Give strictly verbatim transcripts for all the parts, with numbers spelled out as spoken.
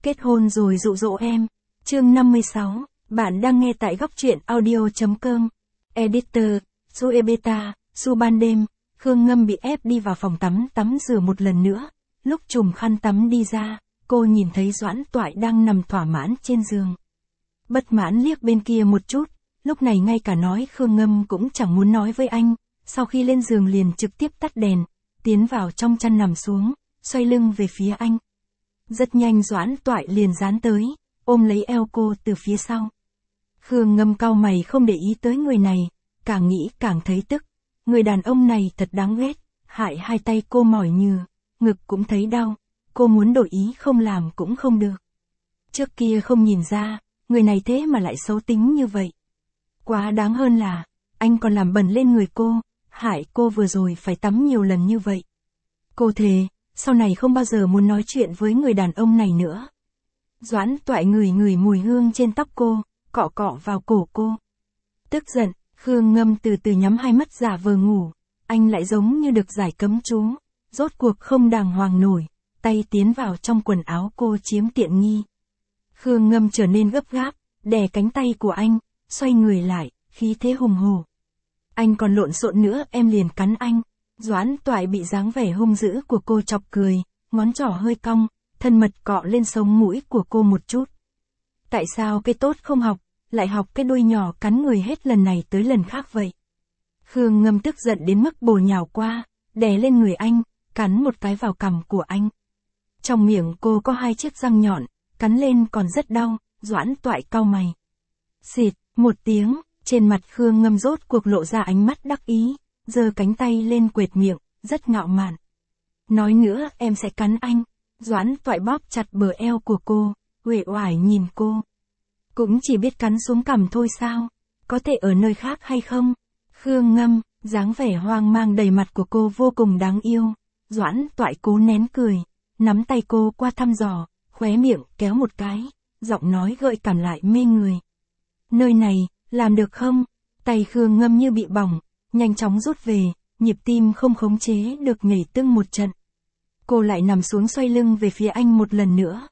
Kết hôn rồi dụ dỗ em. Chương năm mươi sáu, bạn đang nghe tại góc truyện audio.com. Editor, Sue Beta, Su ban đêm, Khương Ngâm bị ép đi vào phòng tắm tắm rửa một lần nữa. Lúc trùm khăn tắm đi ra, cô nhìn thấy Doãn Toại đang nằm thỏa mãn trên giường. Bất mãn liếc bên kia một chút, lúc này ngay cả nói Khương Ngâm cũng chẳng muốn nói với anh, sau khi lên giường liền trực tiếp tắt đèn, tiến vào trong chăn nằm xuống, xoay lưng về phía anh. Rất nhanh Doãn Toại liền dán tới, ôm lấy eo cô từ phía sau. Khương Ngâm cau mày không để ý tới người này, càng nghĩ càng thấy tức. Người đàn ông này thật đáng ghét, hại hai tay cô mỏi nhừ, ngực cũng thấy đau, cô muốn đổi ý không làm cũng không được. Trước kia không nhìn ra, người này thế mà lại xấu tính như vậy. Quá đáng hơn là, anh còn làm bẩn lên người cô, hại cô vừa rồi phải tắm nhiều lần như vậy. Cô thề, sau này không bao giờ muốn nói chuyện với người đàn ông này nữa. Doãn Toại ngửi ngửi mùi hương trên tóc cô, cọ cọ vào cổ cô. Tức giận, Khương Ngâm từ từ nhắm hai mắt giả vờ ngủ, anh lại giống như được giải cấm chú, rốt cuộc không đàng hoàng nổi, tay tiến vào trong quần áo cô chiếm tiện nghi. Khương Ngâm trở nên gấp gáp, đè cánh tay của anh, xoay người lại, khí thế hùng hổ. Anh còn lộn xộn nữa em liền cắn anh. Doãn Toại bị dáng vẻ hung dữ của cô chọc cười, ngón trỏ hơi cong, thân mật cọ lên sống mũi của cô một chút. Tại sao cái tốt không học, lại học cái đuôi nhỏ cắn người hết lần này tới lần khác vậy? Khương Ngâm tức giận đến mức bổ nhào qua, đè lên người anh, cắn một cái vào cằm của anh. Trong miệng cô có hai chiếc răng nhọn, cắn lên còn rất đau. Doãn Toại cau mày. Xịt, một tiếng, trên mặt Khương Ngâm rốt cuộc lộ ra ánh mắt đắc ý, giơ cánh tay lên quệt miệng, rất ngạo mạn. Nói nữa em sẽ cắn anh. Doãn Toại bóp chặt bờ eo của cô, uể oải nhìn cô. Cũng chỉ biết cắn xuống cằm thôi sao? Có thể ở nơi khác hay không? Khương Ngâm, dáng vẻ hoang mang đầy mặt của cô vô cùng đáng yêu. Doãn Toại cố nén cười, nắm tay cô qua thăm dò, khóe miệng kéo một cái, giọng nói gợi cảm lại mê người. Nơi này, làm được không? Tay Khương Ngâm như bị bỏng, nhanh chóng rút về, nhịp tim không khống chế được nhảy tưng một trận. Cô lại nằm xuống xoay lưng về phía anh một lần nữa.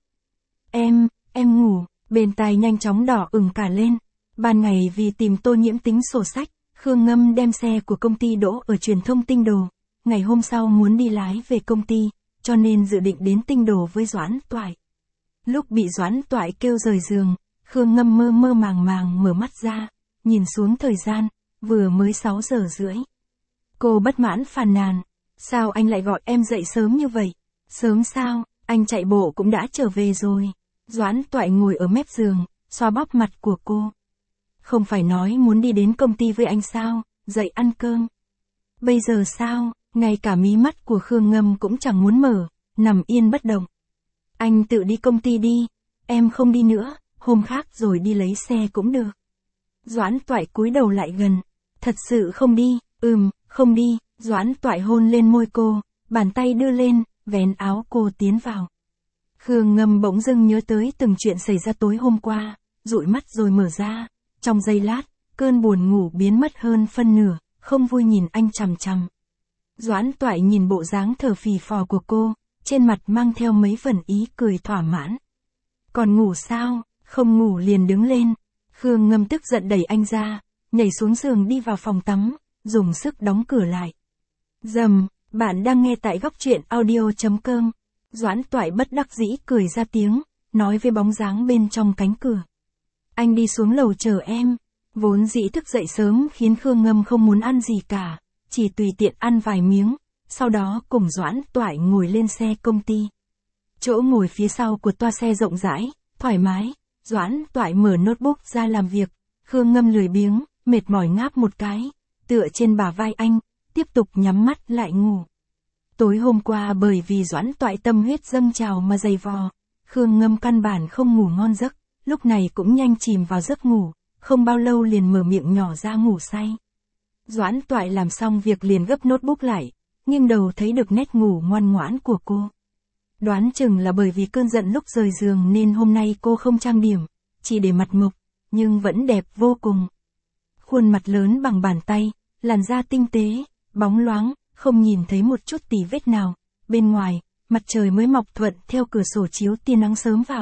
Em, em ngủ, bên tai nhanh chóng đỏ ửng cả lên. Ban ngày vì tìm Tô Nhiễm tính sổ sách, Khương Ngâm đem xe của công ty đỗ ở truyền thông Tinh Đồ. Ngày hôm sau muốn đi lái về công ty, cho nên dự định đến Tinh Đồ với Doãn Toại. Lúc bị Doãn Toại kêu rời giường, Khương Ngâm mơ mơ màng màng mở mắt ra, nhìn xuống thời gian, vừa mới sáu giờ rưỡi. Cô bất mãn phàn nàn, sao anh lại gọi em dậy sớm như vậy? Sớm sao, anh chạy bộ cũng đã trở về rồi. Doãn Toại ngồi ở mép giường, xoa bóp mặt của cô. Không phải nói muốn đi đến công ty với anh sao, dậy ăn cơm. Bây giờ sao, ngay cả mí mắt của Khương Ngâm cũng chẳng muốn mở, nằm yên bất động. Anh tự đi công ty đi, em không đi nữa, hôm khác rồi đi lấy xe cũng được. Doãn Toại cúi đầu lại gần, thật sự không đi, ừm, không đi. Doãn Toại hôn lên môi cô, bàn tay đưa lên, vén áo cô tiến vào. Khương Ngâm bỗng dưng nhớ tới từng chuyện xảy ra tối hôm qua, dụi mắt rồi mở ra, trong giây lát, cơn buồn ngủ biến mất hơn phân nửa, không vui nhìn anh chằm chằm. Doãn Toại nhìn bộ dáng thở phì phò của cô, trên mặt mang theo mấy phần ý cười thỏa mãn. Còn ngủ sao, không ngủ liền đứng lên. Khương Ngâm tức giận đẩy anh ra, nhảy xuống giường đi vào phòng tắm, dùng sức đóng cửa lại. Dầm, bạn đang nghe tại góc truyện audio.com. Doãn Toại bất đắc dĩ cười ra tiếng, nói với bóng dáng bên trong cánh cửa. Anh đi xuống lầu chờ em. Vốn dĩ thức dậy sớm khiến Khương Ngâm không muốn ăn gì cả, chỉ tùy tiện ăn vài miếng, sau đó cùng Doãn Toại ngồi lên xe công ty. Chỗ ngồi phía sau của toa xe rộng rãi, thoải mái, Doãn Toại mở notebook ra làm việc, Khương Ngâm lười biếng, mệt mỏi ngáp một cái, tựa trên bả vai anh, tiếp tục nhắm mắt lại ngủ. Tối hôm qua bởi vì Doãn Toại tâm huyết dâng trào mà dày vò, Khương Ngâm căn bản không ngủ ngon giấc, lúc này cũng nhanh chìm vào giấc ngủ, không bao lâu liền mở miệng nhỏ ra ngủ say. Doãn Toại làm xong việc liền gấp notebook lại, nghiêng đầu thấy được nét ngủ ngoan ngoãn của cô. Đoán chừng là bởi vì cơn giận lúc rời giường nên hôm nay cô không trang điểm, chỉ để mặt mộc, nhưng vẫn đẹp vô cùng. Khuôn mặt lớn bằng bàn tay, làn da tinh tế, bóng loáng, không nhìn thấy một chút tì vết nào. Bên ngoài, mặt trời mới mọc thuận theo cửa sổ chiếu tia nắng sớm vào,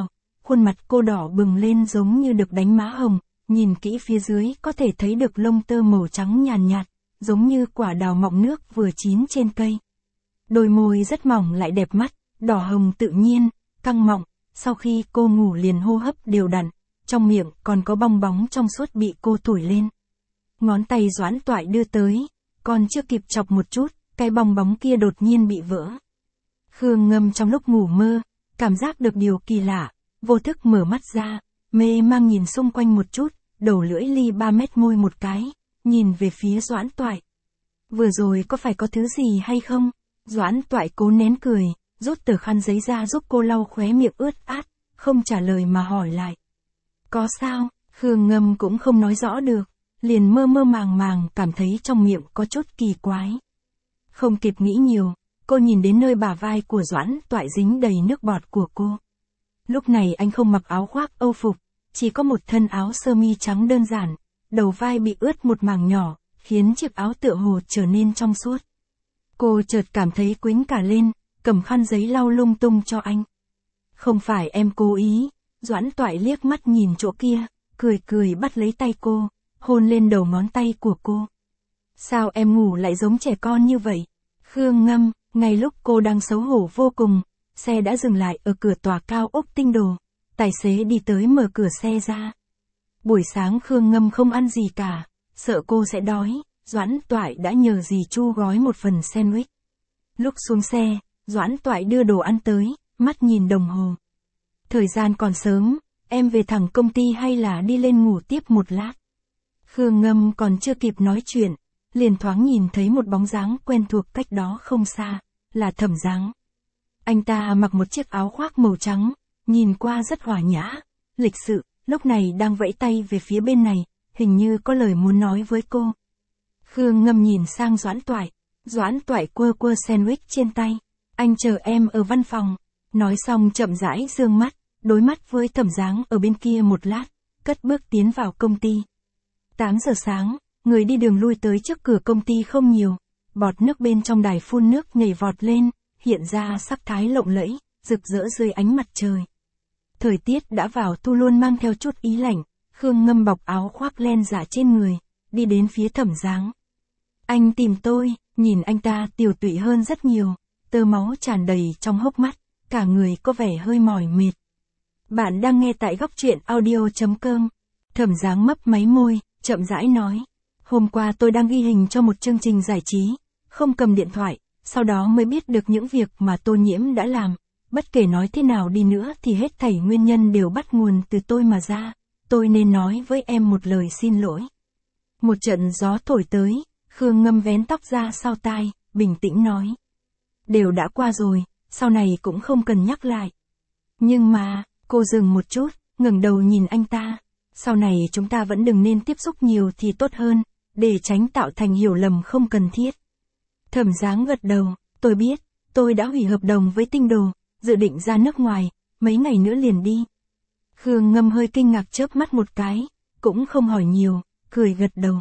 khuôn mặt cô đỏ bừng lên giống như được đánh má hồng, nhìn kỹ phía dưới có thể thấy được lông tơ màu trắng nhàn nhạt, giống như quả đào mọng nước vừa chín trên cây. Đôi môi rất mỏng lại đẹp mắt, đỏ hồng tự nhiên, căng mọng, sau khi cô ngủ liền hô hấp đều đặn, trong miệng còn có bong bóng trong suốt bị cô thổi lên. Ngón tay Doãn Toại đưa tới, còn chưa kịp chọc một chút, cái bong bóng kia đột nhiên bị vỡ. Khương Ngâm trong lúc ngủ mơ, cảm giác được điều kỳ lạ, vô thức mở mắt ra, mê mang nhìn xung quanh một chút, đầu lưỡi ly ba mét môi một cái, nhìn về phía Doãn Toại. Vừa rồi có phải có thứ gì hay không? Doãn Toại cố nén cười, rút tờ khăn giấy ra giúp cô lau khóe miệng ướt át, không trả lời mà hỏi lại. Có sao? Khương Ngâm cũng không nói rõ được, liền mơ mơ màng màng cảm thấy trong miệng có chút kỳ quái. Không kịp nghĩ nhiều, cô nhìn đến nơi bả vai của Doãn Toại dính đầy nước bọt của cô. Lúc này anh không mặc áo khoác âu phục, chỉ có một thân áo sơ mi trắng đơn giản, đầu vai bị ướt một mảng nhỏ, khiến chiếc áo tựa hồ trở nên trong suốt. Cô chợt cảm thấy quĩnh cả lên, cầm khăn giấy lau lung tung cho anh. Không phải em cố ý, Doãn Toại liếc mắt nhìn chỗ kia, cười cười bắt lấy tay cô, hôn lên đầu ngón tay của cô. Sao em ngủ lại giống trẻ con như vậy? Khương Ngâm, ngay lúc cô đang xấu hổ vô cùng, xe đã dừng lại ở cửa tòa cao ốc Tinh Đồ, tài xế đi tới mở cửa xe ra. Buổi sáng Khương Ngâm không ăn gì cả, sợ cô sẽ đói, Doãn Toại đã nhờ dì Chu gói một phần sandwich. Lúc xuống xe, Doãn Toại đưa đồ ăn tới, mắt nhìn đồng hồ. Thời gian còn sớm, em về thẳng công ty hay là đi lên ngủ tiếp một lát? Khương Ngâm còn chưa kịp nói chuyện, liền thoáng nhìn thấy một bóng dáng quen thuộc cách đó không xa, là Thẩm Giáng. Anh ta mặc một chiếc áo khoác màu trắng, nhìn qua rất hòa nhã, lịch sự, lúc này đang vẫy tay về phía bên này, hình như có lời muốn nói với cô. Khương Ngâm nhìn sang Doãn Toại, Doãn Toại quơ quơ sandwich trên tay, anh chờ em ở văn phòng, nói xong chậm rãi dương mắt, đối mắt với Thẩm Giáng ở bên kia một lát, cất bước tiến vào công ty. tám giờ sáng, người đi đường lui tới trước cửa công ty không nhiều, bọt nước bên trong đài phun nước nhảy vọt lên, hiện ra sắc thái lộng lẫy, rực rỡ dưới ánh mặt trời. Thời tiết đã vào thu luôn mang theo chút ý lạnh, Khương Ngâm bọc áo khoác len giả trên người, đi đến phía Thẩm Giáng. Anh tìm tôi, nhìn anh ta tiều tụy hơn rất nhiều, tơ máu tràn đầy trong hốc mắt, cả người có vẻ hơi mỏi mệt. Bạn đang nghe tại góc truyện audio chấm com. Thẩm Giáng mấp máy môi, chậm rãi nói. Hôm qua tôi đang ghi hình cho một chương trình giải trí, không cầm điện thoại, sau đó mới biết được những việc mà Tô Nhiễm đã làm. Bất kể nói thế nào đi nữa thì hết thảy nguyên nhân đều bắt nguồn từ tôi mà ra. Tôi nên nói với em một lời xin lỗi. Một trận gió thổi tới, Khương Ngâm vén tóc ra sau tai, bình tĩnh nói. Đều đã qua rồi, sau này cũng không cần nhắc lại. Nhưng mà, cô dừng một chút, ngẩng đầu nhìn anh ta. Sau này chúng ta vẫn đừng nên tiếp xúc nhiều thì tốt hơn, để tránh tạo thành hiểu lầm không cần thiết. Thẩm Giáng gật đầu, tôi biết, tôi đã hủy hợp đồng với Tinh Đồ, dự định ra nước ngoài, mấy ngày nữa liền đi. Khương Ngâm hơi kinh ngạc chớp mắt một cái, cũng không hỏi nhiều, cười gật đầu.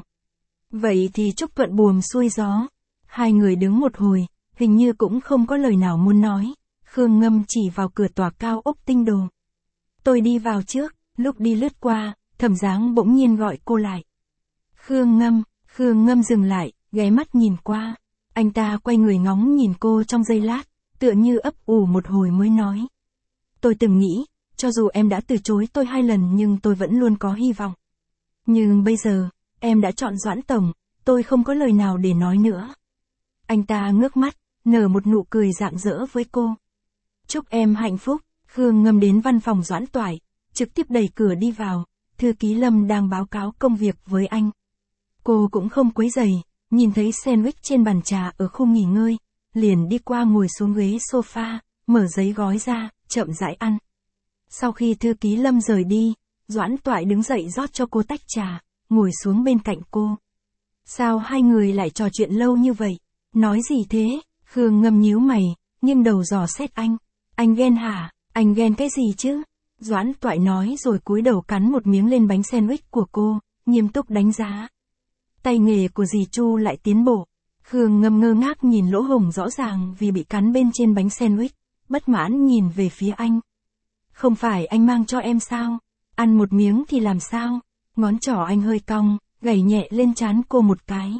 Vậy thì chúc thuận buồm xuôi gió. Hai người đứng một hồi, hình như cũng không có lời nào muốn nói. Khương Ngâm chỉ vào cửa tòa cao ốc Tinh Đồ. Tôi đi vào trước, lúc đi lướt qua, Thẩm Giáng bỗng nhiên gọi cô lại. Khương Ngâm, Khương Ngâm dừng lại, ghé mắt nhìn qua. Anh ta quay người ngóng nhìn cô trong giây lát, tựa như ấp ủ một hồi mới nói. Tôi từng nghĩ, cho dù em đã từ chối tôi hai lần nhưng tôi vẫn luôn có hy vọng. Nhưng bây giờ, em đã chọn Doãn Tổng, tôi không có lời nào để nói nữa. Anh ta ngước mắt, nở một nụ cười rạng rỡ với cô. Chúc em hạnh phúc. Khương Ngâm đến văn phòng Doãn Toại, trực tiếp đẩy cửa đi vào, thư ký Lâm đang báo cáo công việc với anh. Cô cũng không quấy rầy, nhìn thấy sandwich trên bàn trà ở khu nghỉ ngơi, liền đi qua ngồi xuống ghế sofa, mở giấy gói ra, chậm rãi ăn. Sau khi thư ký Lâm rời đi, Doãn Toại đứng dậy rót cho cô tách trà, ngồi xuống bên cạnh cô. Sao hai người lại trò chuyện lâu như vậy? Nói gì thế? Khương Ngâm nhíu mày, nghiêng đầu dò xét anh. Anh ghen hả? Anh ghen cái gì chứ? Doãn Toại nói rồi cúi đầu cắn một miếng lên bánh sandwich của cô, nghiêm túc đánh giá. Tay nghề của dì Chu lại tiến bộ. Khương Ngâm ngơ ngác nhìn lỗ hổng rõ ràng vì bị cắn bên trên bánh sandwich, bất mãn nhìn về phía anh. Không phải anh mang cho em sao? Ăn một miếng thì làm sao? Ngón trỏ anh hơi cong, gảy nhẹ lên trán cô một cái.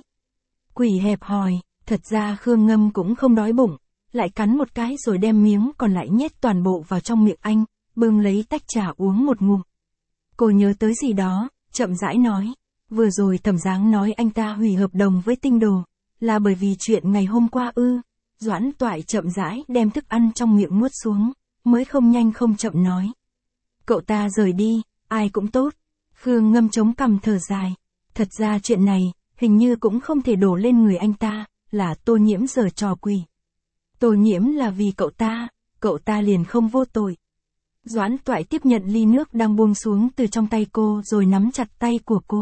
Quỷ hẹp hòi, thật ra Khương Ngâm cũng không đói bụng, lại cắn một cái rồi đem miếng còn lại nhét toàn bộ vào trong miệng anh, bưng lấy tách trà uống một ngụm. Cô nhớ tới gì đó, chậm rãi nói, vừa rồi Thẩm Giáng nói anh ta hủy hợp đồng với Tinh Đồ, là bởi vì chuyện ngày hôm qua ư? Doãn Toại chậm rãi đem thức ăn trong miệng nuốt xuống, mới không nhanh không chậm nói. Cậu ta rời đi, ai cũng tốt. Khương Ngâm chống cằm thở dài. Thật ra chuyện này, hình như cũng không thể đổ lên người anh ta, là Tô Nhiễm giở trò quỷ. Tô Nhiễm là vì cậu ta, cậu ta liền không vô tội. Doãn Toại tiếp nhận ly nước đang buông xuống từ trong tay cô rồi nắm chặt tay của cô.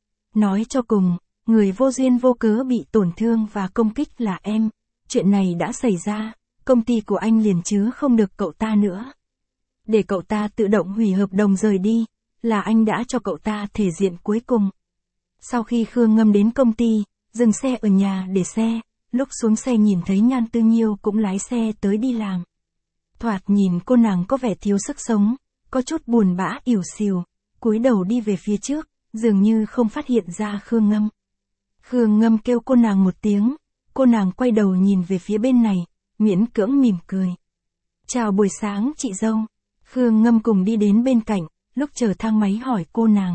Nói cho cùng, người vô duyên vô cớ bị tổn thương và công kích là em. Chuyện này đã xảy ra, công ty của anh liền chứ không được cậu ta nữa. Để cậu ta tự động hủy hợp đồng rời đi, là anh đã cho cậu ta thể diện cuối cùng. Sau khi Khương Ngâm đến công ty, dừng xe ở nhà để xe, lúc xuống xe nhìn thấy Nhan Tư Nhiêu cũng lái xe tới đi làm. Thoạt nhìn cô nàng có vẻ thiếu sức sống, có chút buồn bã ỉu xìu, cúi đầu đi về phía trước, dường như không phát hiện ra Khương Ngâm. Khương Ngâm kêu cô nàng một tiếng, cô nàng quay đầu nhìn về phía bên này, miễn cưỡng mỉm cười. Chào buổi sáng chị dâu. Khương Ngâm cùng đi đến bên cạnh, lúc chờ thang máy hỏi cô nàng.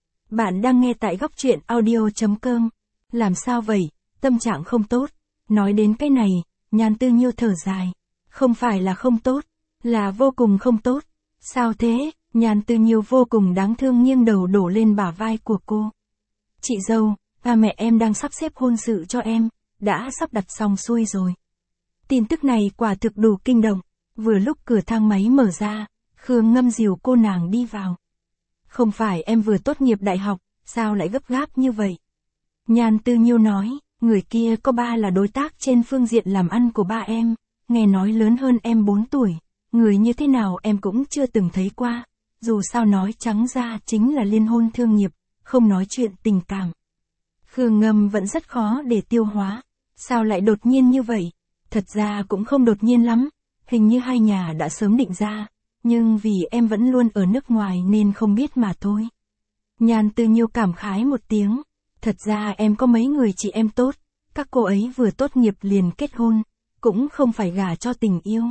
Bạn đang nghe tại góc truyện audio.com. Làm sao vậy, tâm trạng không tốt. Nói đến cái này, Nhan Tư Nhiêu thở dài. Không phải là không tốt, là vô cùng không tốt. Sao thế? Nhan Tư Nhiêu vô cùng đáng thương nghiêng đầu đổ lên bả vai của cô. Chị dâu, ba mẹ em đang sắp xếp hôn sự cho em, đã sắp đặt xong xuôi rồi. Tin tức này quả thực đủ kinh động. Vừa lúc cửa thang máy mở ra, Khương Ngâm dìu cô nàng đi vào. Không phải em vừa tốt nghiệp đại học, sao lại gấp gáp như vậy? Nhan Tư Nhiêu nói, người kia có ba là đối tác trên phương diện làm ăn của ba em, nghe nói lớn hơn em bốn tuổi, người như thế nào em cũng chưa từng thấy qua, dù sao nói trắng ra chính là liên hôn thương nghiệp, không nói chuyện tình cảm. Khương Ngâm vẫn rất khó để tiêu hóa, sao lại đột nhiên như vậy? Thật ra cũng không đột nhiên lắm, hình như hai nhà đã sớm định ra, nhưng vì em vẫn luôn ở nước ngoài nên không biết mà thôi. Nhan Tư Nhiêu cảm khái một tiếng, thật ra em có mấy người chị em tốt, các cô ấy vừa tốt nghiệp liền kết hôn, cũng không phải gả cho tình yêu.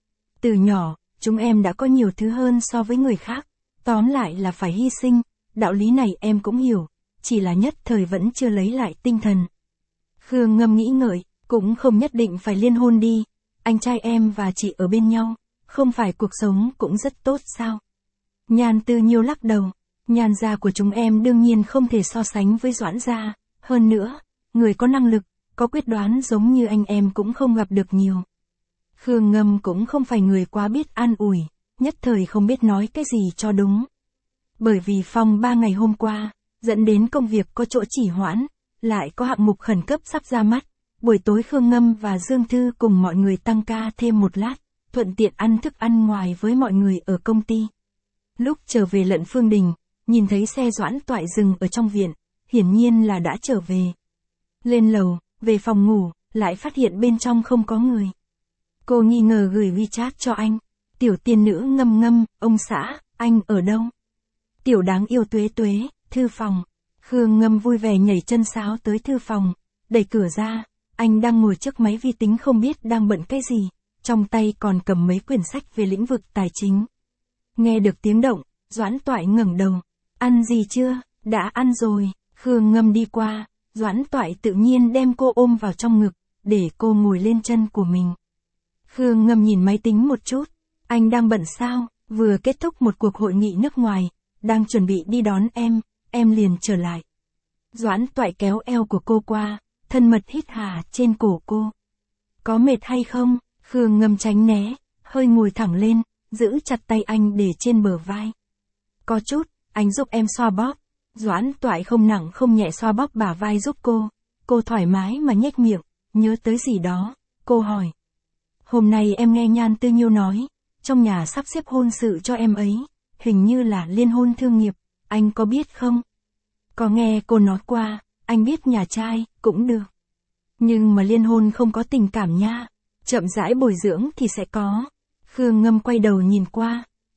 Từ nhỏ, chúng em đã có nhiều thứ hơn so với người khác, tóm lại là phải hy sinh, đạo lý này em cũng hiểu, chỉ là nhất thời vẫn chưa lấy lại tinh thần. Khương Ngâm nghĩ ngợi, cũng không nhất định phải liên hôn đi, anh trai em và chị ở bên nhau, không phải cuộc sống cũng rất tốt sao? Nhan Tư Nhiêu lắc đầu, Nhan gia của chúng em đương nhiên không thể so sánh với Doãn gia, hơn nữa, người có năng lực, có quyết đoán giống như anh em cũng không gặp được nhiều. Khương Ngâm cũng không phải người quá biết an ủi, nhất thời không biết nói cái gì cho đúng. Bởi vì phong ba ngày hôm qua, dẫn đến công việc có chỗ chỉ hoãn, lại có hạng mục khẩn cấp sắp ra mắt, buổi tối Khương Ngâm và Dương Thư cùng mọi người tăng ca thêm một lát, thuận tiện ăn thức ăn ngoài với mọi người ở công ty. Lúc trở về Lận Phương Đình, nhìn thấy xe Doãn Toại dừng ở trong viện, hiển nhiên là đã trở về. Lên lầu, về phòng ngủ, lại phát hiện bên trong không có người. Cô nghi ngờ gửi WeChat cho anh. Tiểu tiên nữ Ngâm Ngâm, ông xã, anh ở đâu? Tiểu đáng yêu Tuế Tuế, thư phòng. Khương Ngâm vui vẻ nhảy chân sáo tới thư phòng, đẩy cửa ra, anh đang ngồi trước máy vi tính không biết đang bận cái gì, trong tay còn cầm mấy quyển sách về lĩnh vực tài chính. Nghe được tiếng động, Doãn Toại ngẩng đầu. Ăn gì chưa? Đã ăn rồi. Khương Ngâm đi qua, Doãn Toại tự nhiên đem cô ôm vào trong ngực, để cô ngồi lên chân của mình. Khương Ngâm nhìn máy tính một chút. Anh đang bận sao? Vừa kết thúc một cuộc hội nghị nước ngoài, đang chuẩn bị đi đón em, em liền trở lại. Doãn Toại kéo eo của cô qua, thân mật hít hà trên cổ cô. Có mệt hay không? Khương Ngâm tránh né, hơi ngồi thẳng lên, giữ chặt tay anh để trên bờ vai. Có chút, anh giúp em xoa bóp. Doãn Toại không nặng không nhẹ xoa bóp bả vai giúp cô. Cô thoải mái mà nhếch miệng, nhớ tới gì đó, cô hỏi. Hôm nay em nghe Nhan Tư Nhiêu nói, trong nhà sắp xếp hôn sự cho em ấy, hình như là liên hôn thương nghiệp, anh có biết không? Có nghe cô nói qua, anh biết nhà trai, cũng được. Nhưng mà liên hôn không có tình cảm nha, chậm rãi bồi dưỡng thì sẽ có. Khương Ngâm quay đầu nhìn qua,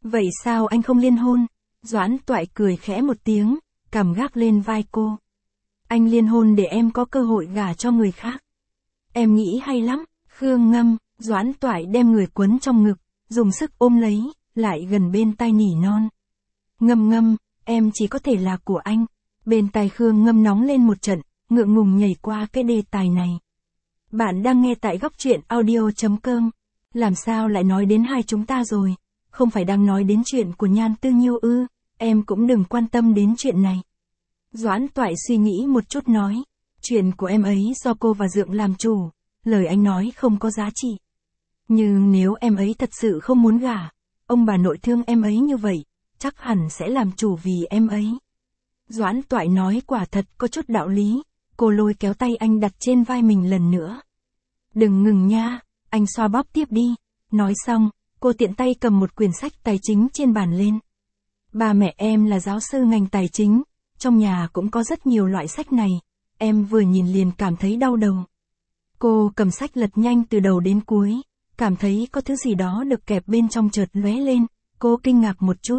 Vậy sao anh không liên hôn? Doãn Toại cười khẽ một tiếng, cằm gác lên vai cô. Anh liên hôn để em có cơ hội gả cho người khác. Em nghĩ hay lắm. Khương Ngâm, Doãn Toại đem người quấn trong ngực, dùng sức ôm lấy, lại gần bên tai nỉ non. Ngâm Ngâm, em chỉ có thể là của anh. Bên tai Khương Ngâm nóng lên một trận, ngượng ngùng nhảy qua cái đề tài này. Bạn đang nghe tại góc truyện audio.com. Làm sao lại nói đến hai chúng ta rồi? Không phải đang nói đến chuyện của Nhan Tư Nhiêu ư? Em cũng đừng quan tâm đến chuyện này. Doãn Toại suy nghĩ một chút nói. Chuyện của em ấy do cô và Dượng làm chủ. Lời anh nói không có giá trị. Nhưng nếu em ấy thật sự không muốn gả, ông bà nội thương em ấy như vậy, chắc hẳn sẽ làm chủ vì em ấy. Doãn Toại nói quả thật có chút đạo lý. Cô lôi kéo tay anh đặt trên vai mình lần nữa. Đừng ngừng nha, anh xoa bóp tiếp đi. Nói xong, cô tiện tay cầm một quyển sách tài chính trên bàn lên. Ba mẹ em là giáo sư ngành tài chính, trong nhà cũng có rất nhiều loại sách này, em vừa nhìn liền cảm thấy đau đầu. Cô cầm sách lật nhanh từ đầu đến cuối, cảm thấy có thứ gì đó được kẹp bên trong chợt lóe lên, cô kinh ngạc một chút.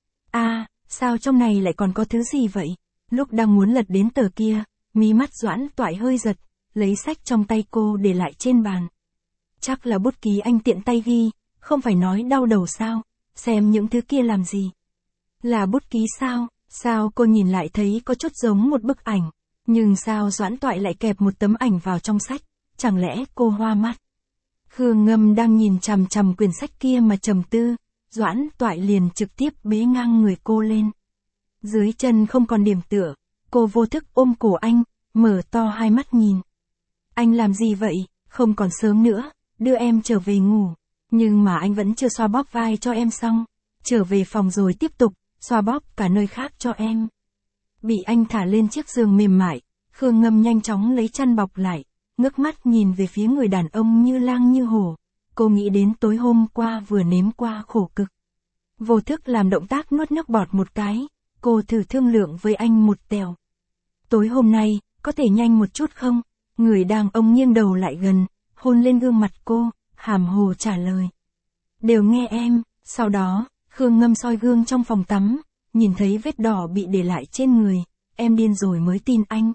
À, sao trong này lại còn có thứ gì vậy? Lúc đang muốn lật đến tờ kia, mí mắt Doãn Toại hơi giật, lấy sách trong tay cô để lại trên bàn. Chắc là bút ký anh tiện tay ghi, không phải nói đau đầu sao? Xem những thứ kia làm gì? Là bút ký sao? Sao cô nhìn lại thấy có chút giống một bức ảnh, nhưng sao Doãn Toại lại kẹp một tấm ảnh vào trong sách? Chẳng lẽ cô hoa mắt? Khương Ngâm đang nhìn chằm chằm quyển sách kia mà trầm tư, Doãn Toại liền trực tiếp bế ngang người cô lên. Dưới chân không còn điểm tựa, cô vô thức ôm cổ anh, mở to hai mắt nhìn. Anh làm gì vậy? Không còn sớm nữa, đưa em trở về ngủ. Nhưng mà anh vẫn chưa xoa bóp vai cho em xong. Trở về phòng rồi tiếp tục, xoa bóp cả nơi khác cho em. Bị anh thả lên chiếc giường mềm mại, Khương Ngâm nhanh chóng lấy chăn bọc lại, ngước mắt nhìn về phía người đàn ông như lang như hổ. Cô nghĩ đến tối hôm qua vừa nếm qua khổ cực. Vô thức làm động tác nuốt nước bọt một cái, cô thử thương lượng với anh một tèo. Tối hôm nay, có thể nhanh một chút không? Người đàn ông nghiêng đầu lại gần, hôn lên gương mặt cô, hàm hồ trả lời. Đều nghe em. Sau đó, Khương Ngâm soi gương trong phòng tắm, nhìn thấy vết đỏ bị để lại trên người, em điên rồi mới tin anh.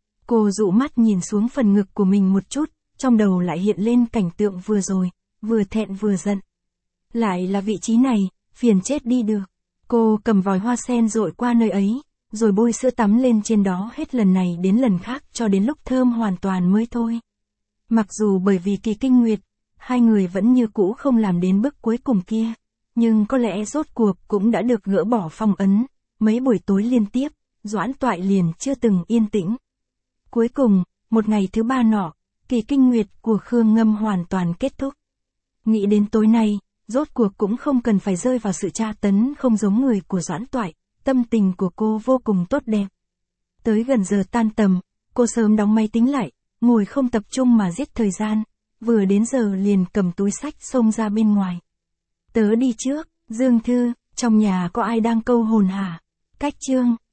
Cô dụ mắt nhìn xuống phần ngực của mình một chút, trong đầu lại hiện lên cảnh tượng vừa rồi, vừa thẹn vừa giận. Lại là vị trí này, phiền chết đi được. Cô cầm vòi hoa sen dội qua nơi ấy, rồi bôi sữa tắm lên trên đó hết lần này đến lần khác cho đến lúc thơm hoàn toàn mới thôi. Mặc dù bởi vì kỳ kinh nguyệt, hai người vẫn như cũ không làm đến bước cuối cùng kia, nhưng có lẽ rốt cuộc cũng đã được gỡ bỏ phong ấn. Mấy buổi tối liên tiếp, Doãn Toại liền chưa từng yên tĩnh. Cuối cùng, một ngày thứ ba nọ, kỳ kinh nguyệt của Khương Ngâm hoàn toàn kết thúc. Nghĩ đến tối nay, rốt cuộc cũng không cần phải rơi vào sự tra tấn không giống người của Doãn Toại, tâm tình của cô vô cùng tốt đẹp. Tới gần giờ tan tầm, cô sớm đóng máy tính lại, ngồi không tập trung mà giết thời gian, vừa đến giờ liền cầm túi sách xông ra bên ngoài. Tớ đi trước. Dương Thư, trong nhà có ai đang câu hồn hả? Cách chương.